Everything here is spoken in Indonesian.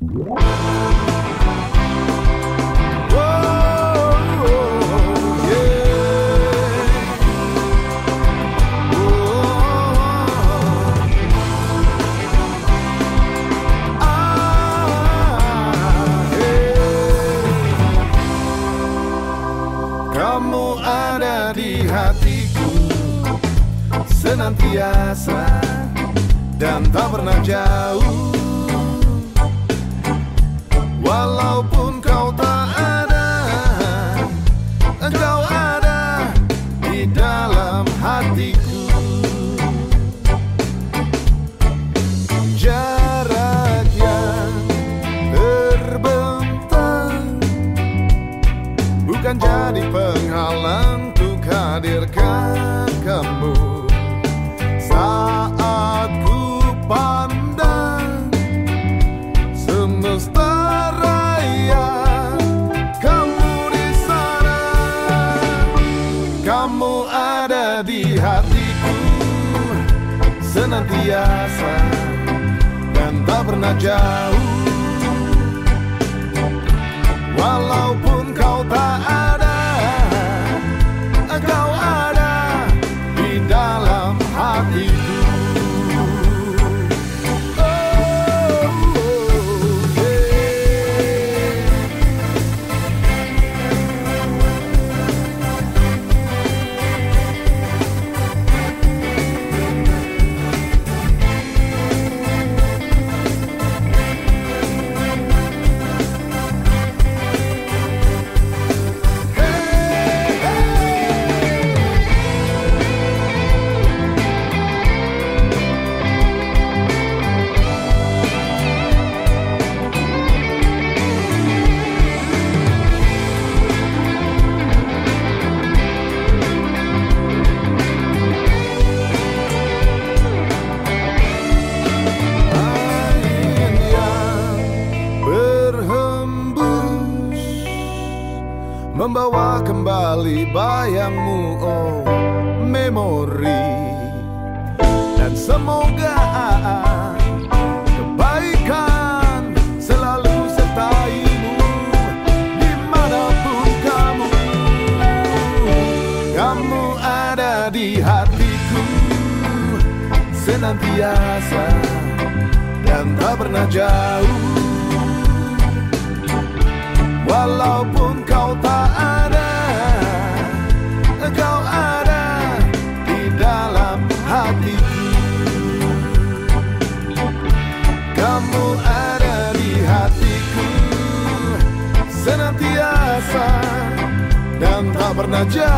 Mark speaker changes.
Speaker 1: Kamu ada di hatiku senantiasa dan tak pernah jauh. Walaupun kau tak ada, engkau ada di dalam hatiku. Jarak yang terbentang bukan jadi penghalang untuk hadirkan kamu. Saat ku pandang semesta raya, kamu di sana. Kamu ada di hatiku senantiasa dan tak pernah jauh. Walaupun kau tak ada, engkau ada di dalam hatiku. Membawa kembali bayangmu, oh memori. Dan semoga kebaikan selalu sertaimu dimanapun kamu. Kamu ada di hatiku senantiasa dan tak pernah jauh. Walaupun kau tak ada, engkau ada di dalam hatiku. Kamu ada di hatiku senantiasa dan tak pernah jauh.